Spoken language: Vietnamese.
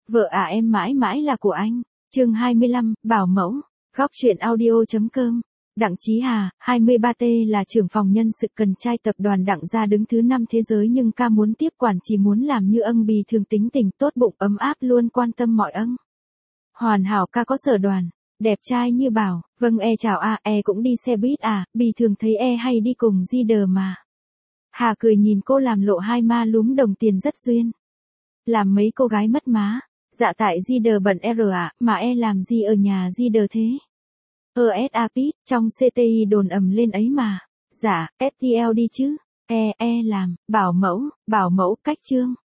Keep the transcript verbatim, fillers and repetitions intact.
Vợ à em mãi mãi là của anh. Chương hai mươi lăm, bảo mẫu. Góc truyện audio.com. Đặng Chí Hà, hai mươi ba T là trưởng phòng nhân sự cần trai tập đoàn Đặng gia đứng thứ năm thế giới nhưng ca muốn tiếp quản chỉ muốn làm như ân bì thường tính tình tốt bụng ấm áp luôn quan tâm mọi ân. Hoàn hảo ca có sở đoàn. Đẹp trai như bảo, vâng e chào a, à, e cũng đi xe buýt à, bì thường thấy e hay đi cùng di đờ mà. Hà cười nhìn cô làm lộ hai ma lúm đồng tiền rất duyên. Làm mấy cô gái mất má. Dạ tại di đờ bận R à, mà e làm gì ở nhà di đờ thế? Ờ S A Pít, trong C T I đồn ầm lên ấy mà. Dạ, S T L đi chứ. E, e làm, bảo mẫu, bảo mẫu cách chương.